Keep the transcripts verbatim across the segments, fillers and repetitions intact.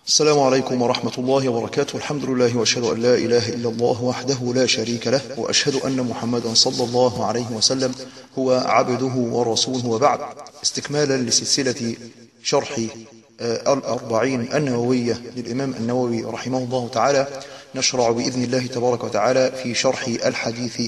السلام عليكم ورحمة الله وبركاته. الحمد لله وأشهد أن لا إله إلا الله وحده لا شريك له، وأشهد أن محمدا صلى الله عليه وسلم هو عبده ورسوله، وبعد. استكمالا لسلسلة شرح الأربعين النووية للإمام النووي رحمه الله تعالى، نشرع بإذن الله تبارك وتعالى في شرح الحديث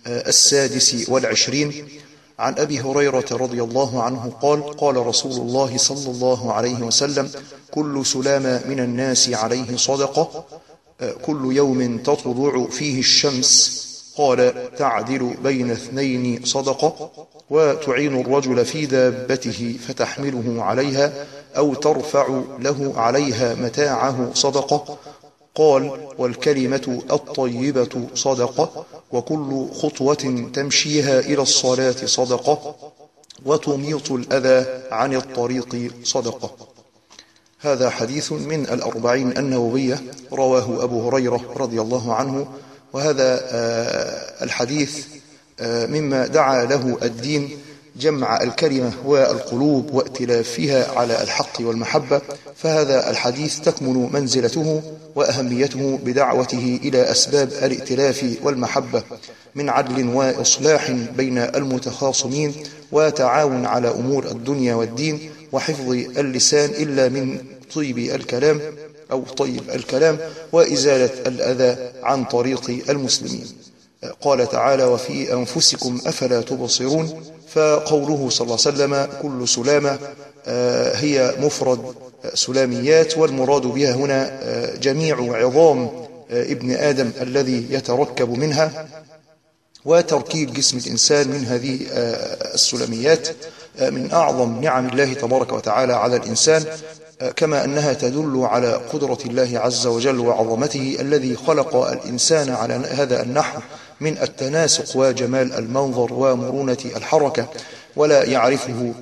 السادس والعشرين عن أبي هريرة رضي الله عنه قال: قال رسول الله صلى الله عليه وسلم: كل سلام من الناس عليه صدقة، كل يوم تطلع فيه الشمس. قال: تعدل بين اثنين صدقة، وتعين الرجل في دابته فتحمله عليها أو ترفع له عليها متاعه صدقة. قال: والكلمة الطيبة صدقة، وكل خطوة تمشيها إلى الصلاة صدقة، وتميط الأذى عن الطريق صدقة. هذا حديث من الأربعين النووية رواه أبو هريرة رضي الله عنه، وهذا الحديث مما دعا له الدين، جمع الكلمة والقلوب وائتلافها على الحق والمحبة. فهذا الحديث تكمن منزلته وأهميته بدعوته إلى أسباب الائتلاف والمحبة من عدل وإصلاح بين المتخاصمين، وتعاون على أمور الدنيا والدين، وحفظ اللسان إلا من طيب الكلام أو طيب الكلام، وإزالة الأذى عن طريق المسلمين. قال تعالى: وفي أنفسكم أفلا تبصرون. فقوله صلى الله عليه وسلم كل سلامة هي مفرد سلاميات، والمراد بها هنا جميع عظام ابن آدم الذي يتركب منها، وتركيب جسم الإنسان من هذه السلاميات من أعظم نعم الله تبارك وتعالى على الإنسان، كما أنها تدل على قدرة الله عز وجل وعظمته الذي خلق الإنسان على هذا النحو من التناسق وجمال المنظر ومرونة الحركة، ولا يعرفه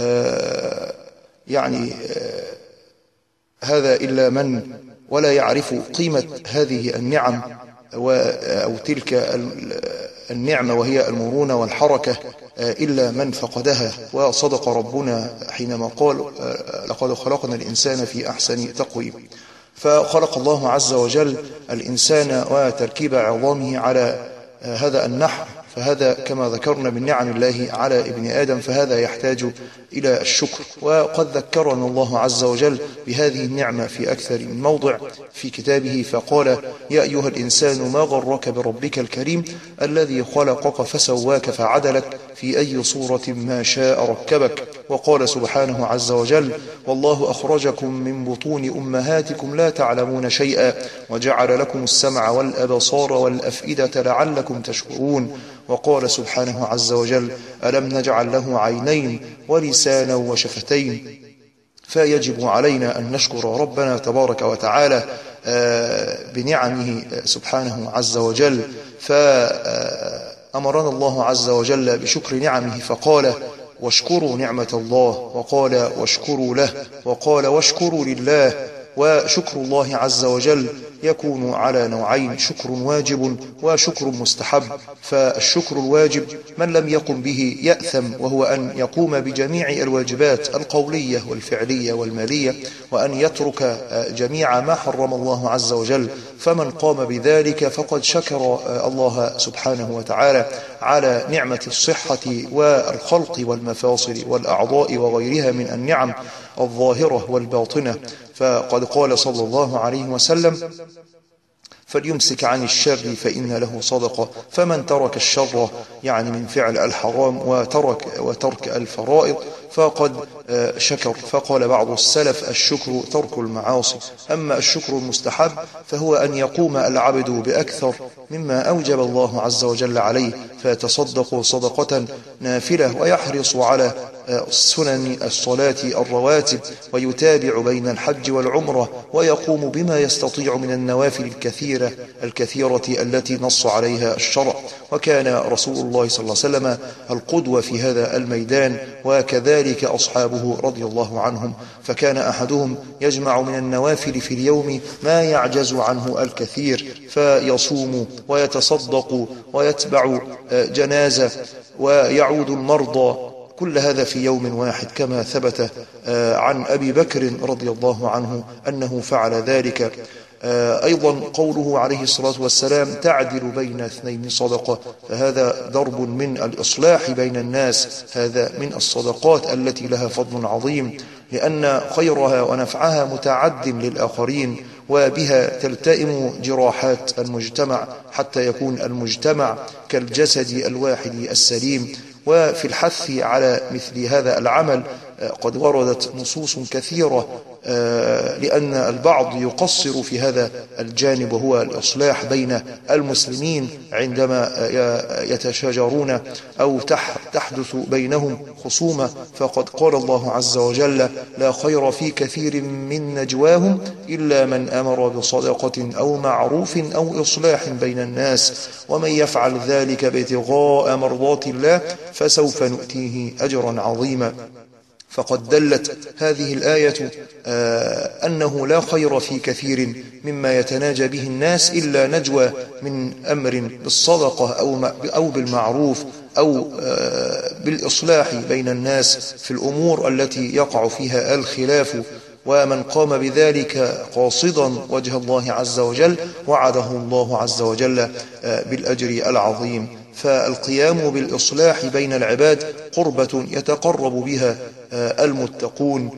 يعني هذا إلا من ولا يعرف قيمة هذه النعم أو تلك النعمة وهي المرونة والحركة إلا من فقدها. وصدق ربنا حينما قال: لقد خلقنا الإنسان في أحسن تقويم. فخلق الله عز وجل الإنسان وتركيب عظامه على هذا النحو، فهذا كما ذكرنا من نعم الله على ابن آدم، فهذا يحتاج إلى الشكر. وقد ذكرنا الله عز وجل بهذه النعمة في أكثر من موضع في كتابه، فقال: يا أيها الإنسان ما غرك بربك الكريم الذي خلقك فسواك فعدلك في أي صورة ما شاء ركبك. وقال سبحانه عز وجل: والله أخرجكم من بطون أمهاتكم لا تعلمون شيئا وجعل لكم السمع والأبصار والأفئدة لعلكم تشكرون. وقال سبحانه عز وجل: ألم نجعل له عينين ولسانا وشفتين. فيجب علينا أن نشكر ربنا تبارك وتعالى بنعمه سبحانه عز وجل. فأمرنا الله عز وجل بشكر نعمه، فقال: واشكروا نعمة الله، وقال: واشكروا له، وقال: واشكروا لله. وشكر الله عز وجل يكون على نوعين: شكر واجب وشكر مستحب. فالشكر الواجب من لم يقم به يأثم، وهو أن يقوم بجميع الواجبات القولية والفعلية والمالية، وأن يترك جميع ما حرم الله عز وجل. فمن قام بذلك فقد شكر الله سبحانه وتعالى على نعمة الصحة والخلق والمفاصل والأعضاء وغيرها من النعم الظاهرة والباطنة. فقد قال صلى الله عليه وسلم: فليمسك عن الشر فإن له صدقة. فمن ترك الشر يعني من فعل الحرام وترك, وترك الفرائض فقد شكر. فقال بعض السلف: الشكر ترك المعاصي. أما الشكر المستحب فهو أن يقوم العبد بأكثر مما أوجب الله عز وجل عليه، فيتصدق صدقة نافلة، ويحرص على سنن الصلاة الرواتب، ويتابع بين الحج والعمرة، ويقوم بما يستطيع من النوافل الكثيرة الكثيرة التي نص عليها الشرع. وكان رسول الله صلى الله عليه وسلم القدوة في هذا الميدان، وكذلك أصحابه رضي الله عنهم. فكان أحدهم يجمع من النوافل في اليوم ما يعجز عنه الكثير، فيصوم ويتصدق ويتبع جنازة ويعود المرضى كل هذا في يوم واحد، كما ثبت عن أبي بكر رضي الله عنه أنه فعل ذلك. أيضا قوله عليه الصلاة والسلام: تعدل بين اثنين صدقة، فهذا ضرب من الإصلاح بين الناس، هذا من الصدقات التي لها فضل عظيم، لأن خيرها ونفعها متعد للآخرين، وبها تلتئم جراحات المجتمع حتى يكون المجتمع كالجسد الواحد السليم. وفي الحث على مثل هذا العمل قد وردت نصوص كثيرة، لأن البعض يقصر في هذا الجانب، وهو الإصلاح بين المسلمين عندما يتشاجرون أو تحدث بينهم خصومة. فقد قال الله عز وجل: لا خير في كثير من نجواهم إلا من أمر بصدقة أو معروف أو إصلاح بين الناس، ومن يفعل ذلك ابتغاء مرضات الله فسوف نؤتيه أجرا عظيما. فقد دلت هذه الآية آه أنه لا خير في كثير مما يتناجى به الناس إلا نجوى من أمر بالصدقة أو, أو بالمعروف أو آه بالإصلاح بين الناس في الأمور التي يقع فيها الخلاف. ومن قام بذلك قاصدا وجه الله عز وجل وعده الله عز وجل آه بالأجر العظيم. فالقيام بالإصلاح بين العباد قربة يتقرب بها المتقون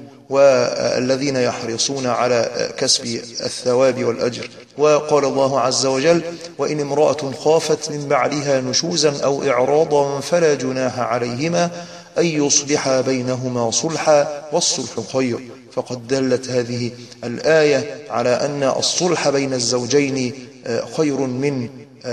والذين يحرصون على كسب الثواب والأجر. وقال الله عز وجل: وإن امرأة خافت من بعلها نشوزا أو إعراضا فلا جناح عليهما أن يصلحا بينهما صلحا والصلح خير. فقد دلت هذه الآية على أن الصلح بين الزوجين خير من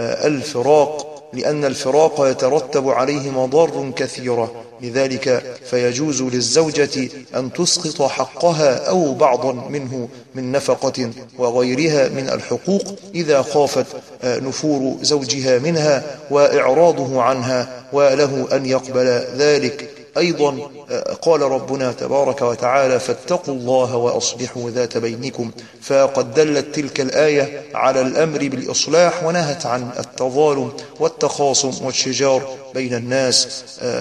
الفراق، لأن الفراق يترتب عليه مضار كثيرة، لذلك فيجوز للزوجة أن تسقط حقها أو بعضا منه من نفقة وغيرها من الحقوق إذا خافت نفور زوجها منها وإعراضه عنها، وله أن يقبل ذلك. أيضا قال ربنا تبارك وتعالى: فاتقوا الله وأصلحوا ذات بينكم. فقد دلت تلك الآية على الأمر بالإصلاح ونهت عن التظالم والتخاصم والشجار بين الناس.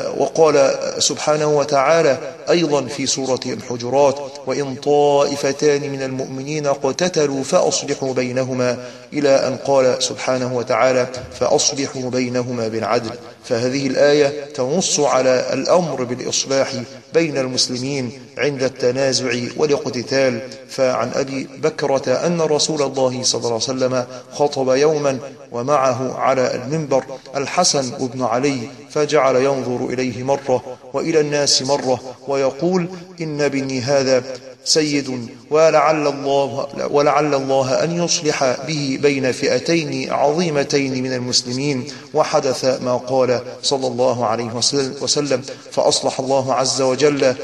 وقال سبحانه وتعالى أيضا في سورة الحجرات: وإن طائفتان من المؤمنين اقتتلوا فأصلحوا بينهما، إلى أن قال سبحانه وتعالى: فأصلحوا بينهما بالعدل. فهذه الآية تنص على الأمر بالإصلاح بين المسلمين عند التنازع والاقتتال. فعن أبي بكرة أن رسول الله صلى الله عليه وسلم خطب يوما ومعه على المنبر الحسن بن علي، فجعل ينظر إليه مرة وإلى الناس مرة ويقول: إن ابني هذا سيد، ولعل الله, ولعل الله أن يصلح به بين فئتين عظيمتين من المسلمين. وحدث ما قال صلى الله عليه وسلم، فأصلح الله عز وجل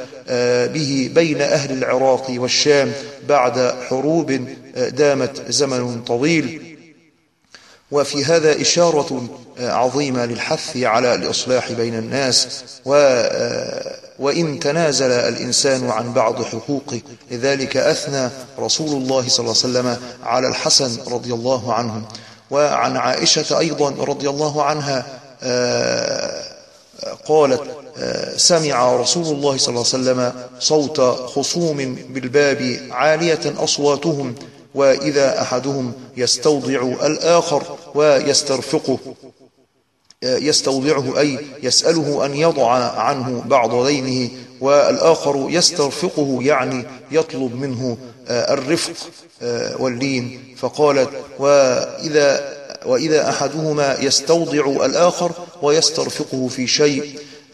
به بين أهل العراق والشام بعد حروب دامت زمن طويل. وفي هذا إشارة عظيمة للحث على الإصلاح بين الناس، وإن تنازل الإنسان عن بعض حقوقه. لذلك أثنى رسول الله صلى الله عليه وسلم على الحسن رضي الله عنه. وعن عائشة أيضا رضي الله عنها قالت: سمع رسول الله صلى الله عليه وسلم صوت خصوم بالباب عالية أصواتهم، وإذا أحدهم يستوضع الآخر ويسترفقه، يستوضعه أي يسأله أن يضع عنه بعض دينه، والآخر يسترفقه يعني يطلب منه الرفق واللين. فقالت: وإذا, وإذا أحدهما يستوضع الآخر ويسترفقه في شيء،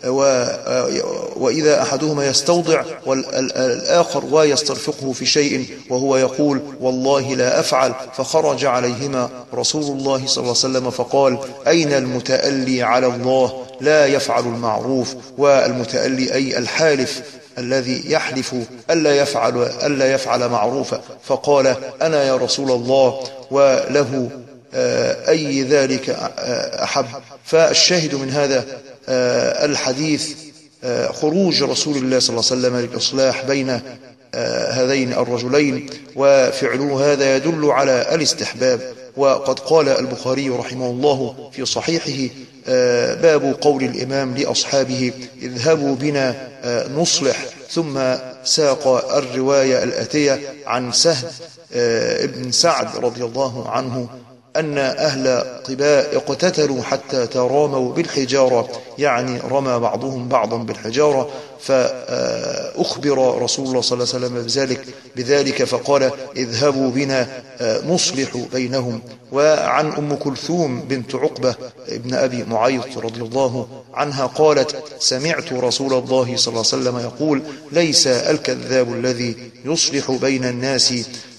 وإذا أحدهما يستوضع والآخر ويسترفقه في شيء وهو يقول: والله لا أفعل. فخرج عليهما رسول الله صلى الله عليه وسلم فقال: أين المتألي على الله لا يفعل المعروف؟ والمتألي أي الحالف الذي يحلف ألا يفعل, ألا يفعل معروفا. فقال: أنا يا رسول الله، وله أي ذلك أحب. فالشاهد من هذا الحديث خروج رسول الله صلى الله عليه وسلم للإصلاح بين هذين الرجلين، وفعله هذا يدل على الاستحباب. وقد قال البخاري رحمه الله في صحيحه: باب قول الإمام لأصحابه: اذهبوا بنا نصلح. ثم ساق الرواية الآتية عن سهل ابن سعد رضي الله عنه أن أهل قباء اقتتلوا حتى تراموا بالحجارة، يعني رمى بعضهم بعضا بالحجارة، فأخبر رسول الله صلى الله عليه وسلم بذلك, بذلك فقال: اذهبوا بنا نصلح بينهم. وعن أم كلثوم بنت عقبة ابن أبي معيط رضي الله عنها قالت: سمعت رسول الله صلى الله عليه وسلم يقول: ليس الكذاب الذي يصلح بين الناس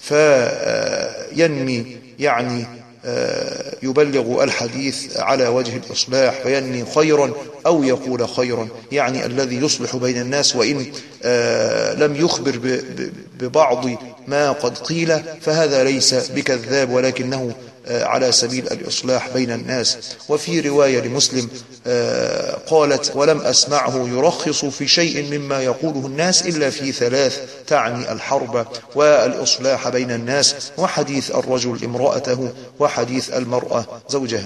فينمي، يعني يبلغ الحديث على وجه الإصلاح، فينمي خيرا أو يقول خيرا، يعني الذي يصلح بين الناس وإن لم يخبر ببعض ما قد قيل فهذا ليس بكذاب، ولكنه على سبيل الإصلاح بين الناس. وفي رواية لمسلم قالت: ولم أسمعه يرخص في شيء مما يقوله الناس إلا في ثلاث، تعني الحرب والإصلاح بين الناس، وحديث الرجل امرأته، وحديث المرأة زوجها.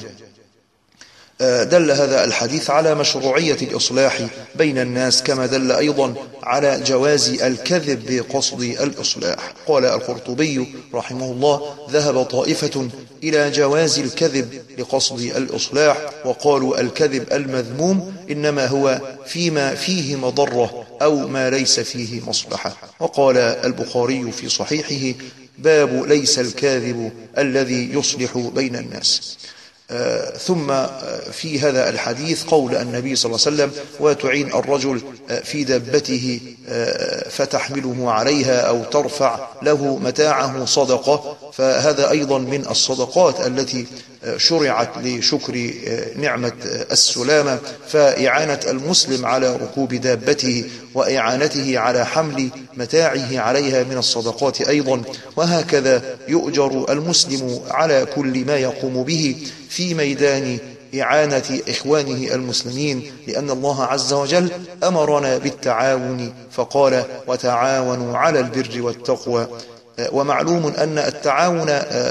دل هذا الحديث على مشروعية الإصلاح بين الناس، كما دل أيضا على جواز الكذب بقصد الإصلاح. قال القرطبي رحمه الله: ذهب طائفة إلى جواز الكذب لقصد الإصلاح، وقالوا الكذب المذموم إنما هو فيما فيه مضرة أو ما ليس فيه مصلحة. وقال البخاري في صحيحه: باب ليس الكاذب الذي يصلح بين الناس. آه ثم في هذا الحديث قول النبي صلى الله عليه وسلم: وتعين الرجل في دابته آه فتحمله عليها أو ترفع له متاعه صدقة. فهذا أيضا من الصدقات التي شرعت لشكر نعمة السلامة، فإعانة المسلم على ركوب دابته وإعانته على حمل متاعه عليها من الصدقات أيضا. وهكذا يؤجر المسلم على كل ما يقوم به في ميدان إعانة إخوانه المسلمين، لأن الله عز وجل أمرنا بالتعاون فقال: وتعاونوا على البر والتقوى. ومعلوم أن التعاون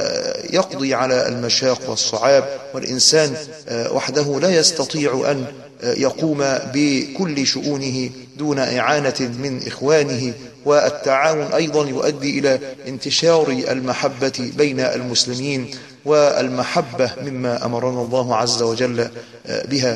يقضي على المشاق والصعاب، والإنسان وحده لا يستطيع أن يقوم بكل شؤونه دون إعانة من إخوانه. والتعاون أيضا يؤدي إلى انتشار المحبة بين المسلمين، والمحبة مما أمرنا الله عز وجل بها.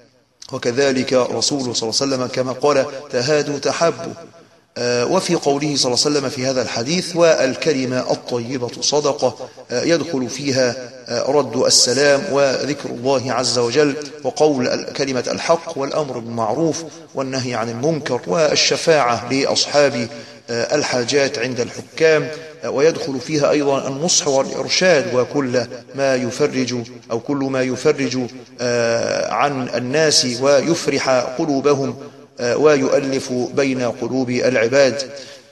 وكذلك رسول صلى الله عليه وسلم كما قال: تهادوا تحبوا. وفي قوله صلى الله عليه وسلم في هذا الحديث: والكلمة الطيبة صدقة، يدخل فيها رد السلام وذكر الله عز وجل، وقول كلمة الحق، والأمر بالمعروف والنهي عن المنكر، والشفاعة لأصحاب الحاجات عند الحكام، ويدخل فيها أيضا النصح والإرشاد، وكل ما يفرج أو كل ما يفرج عن الناس ويفرح قلوبهم ويؤلف بين قلوب العباد.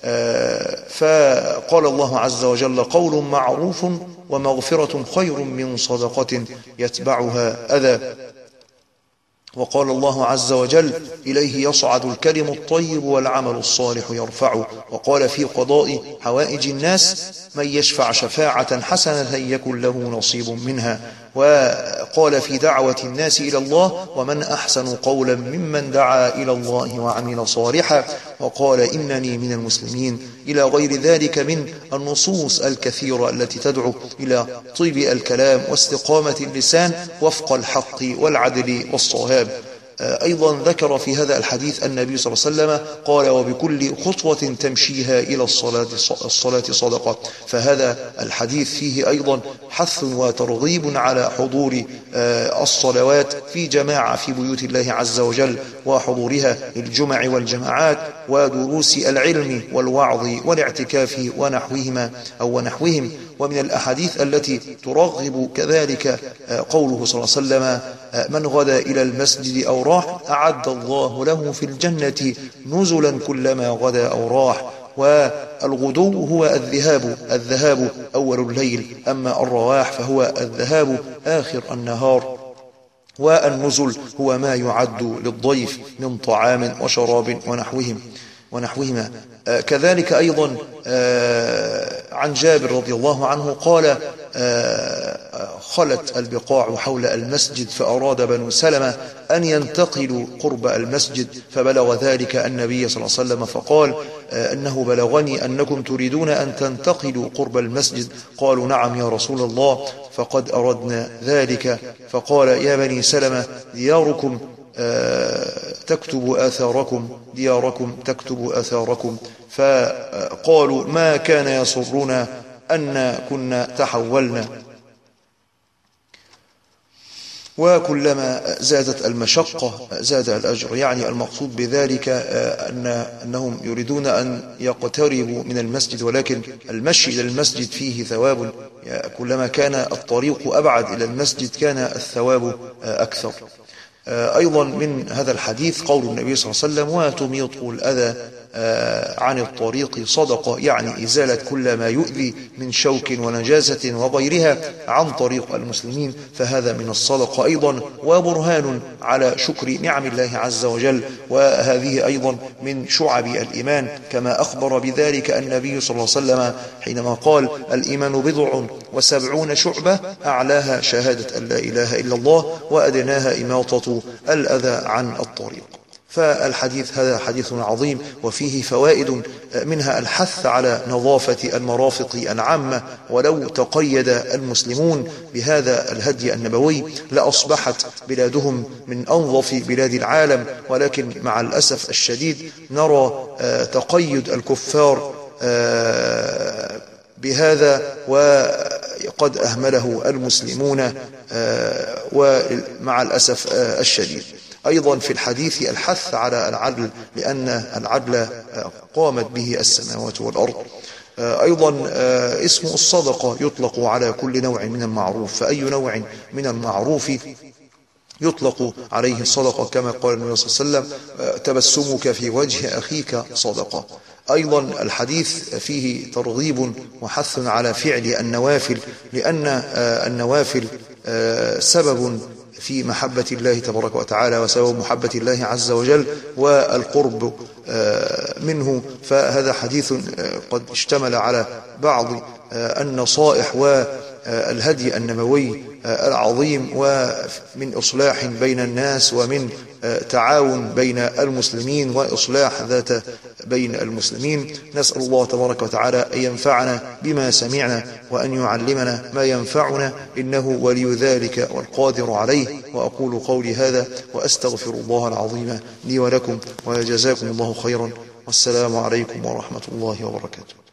فقال الله عز وجل: قول معروف ومغفرة خير من صدقة يتبعها أذى. وقال الله عز وجل: إليه يصعد الكلم الطيب والعمل الصالح يرفعه. وقال في قضاء حوائج الناس: من يشفع شفاعة حسنة يكن له نصيب منها. وقال في دعوة الناس إلى الله: ومن أحسن قولا ممن دعا إلى الله وعمل صالحا. وقال: إنني من المسلمين، إلى غير ذلك من النصوص الكثيرة التي تدعو إلى طيب الكلام واستقامة اللسان وفق الحق والعدل والصواب. أيضا ذكر في هذا الحديث النبي صلى الله عليه وسلم قال: وبكل خطوة تمشيها إلى الصلاة الصلاة صدقة. فهذا الحديث فيه أيضا حث وترغيب على حضور الصلوات في جماعة في بيوت الله عز وجل، وحضورها للجمع والجماعات ودروس العلم والوعظ والاعتكاف ونحوهما أو ونحوهم. ومن الأحاديث التي ترغب كذلك قوله صلى الله عليه وسلم: من غدا إلى المسجد أو راح أعد الله له في الجنة نزلا كلما غدا أو راح. والغدو هو الذهاب الذهاب أول الليل، أما الرواح فهو الذهاب آخر النهار. والنزل هو ما يعد للضيف من طعام وشراب ونحوهم ونحوهما. آه كذلك أيضا آه عن جابر رضي الله عنه قال: آه خلت البقاع حول المسجد، فأراد بنو سلمة أن ينتقلوا قرب المسجد، فبلغ ذلك النبي صلى الله عليه وسلم فقال أنه بلغني أنكم تريدون أن تنتقلوا قرب المسجد. قالوا نعم يا رسول الله، فقد أردنا ذلك. فقال يا بني سلمة دياركم تكتب آثاركم دياركم تكتب آثاركم. فقالوا ما كان يسرنا أن كنا تحولنا. وكلما زادت المشقة زاد الأجر، يعني المقصود بذلك أن أنهم يريدون أن يقتربوا من المسجد، ولكن المشي إلى المسجد فيه ثواب، كلما كان الطريق أبعد إلى المسجد كان الثواب أكثر. أيضا من هذا الحديث قول النبي صلى الله عليه وسلم وتميط الأذى عن الطريق صدقة، يعني إزالة كل ما يؤذي من شوك ونجاسة وغيرها عن طريق المسلمين، فهذا من الصدقة أيضا وبرهان على شكر نعم الله عز وجل. وهذه أيضا من شعب الإيمان، كما أخبر بذلك النبي صلى الله عليه وسلم حينما قال الإيمان بضع وسبعون شعبة، أعلاها شهادة أن لا إله إلا الله وأدناها إماطة الأذى عن الطريق. فالحديث هذا حديث عظيم وفيه فوائد، منها الحث على نظافة المرافق العامة، ولو تقيد المسلمون بهذا الهدي النبوي لأصبحت بلادهم من أنظف بلاد العالم، ولكن مع الأسف الشديد نرى تقيد الكفار بهذا وقد أهمله المسلمون ومع الأسف الشديد. أيضا في الحديث الحث على العدل، لأن العدل قامت به السماوات والأرض. أيضا اسم الصدقة يطلق على كل نوع من المعروف، فأي نوع من المعروف يطلق عليه الصدقة، كما قال النبي صلى الله عليه وسلم تبسمك في وجه أخيك صدقة. أيضا الحديث فيه ترغيب وحث على فعل النوافل، لأن النوافل سبب في محبة الله تبارك وتعالى وسبب محبة الله عز وجل والقرب منه. فهذا حديث قد اشتمل على بعض النصائح والهدي النبوي العظيم، ومن إصلاح بين الناس ومن تعاون بين المسلمين وإصلاح ذات بين المسلمين. نسأل الله تبارك وتعالى أن ينفعنا بما سمعنا وأن يعلمنا ما ينفعنا، إنه ولي ذلك والقادر عليه. وأقول قولي هذا وأستغفر الله العظيم لي ولكم، وجزاكم الله خيرا، والسلام عليكم ورحمة الله وبركاته.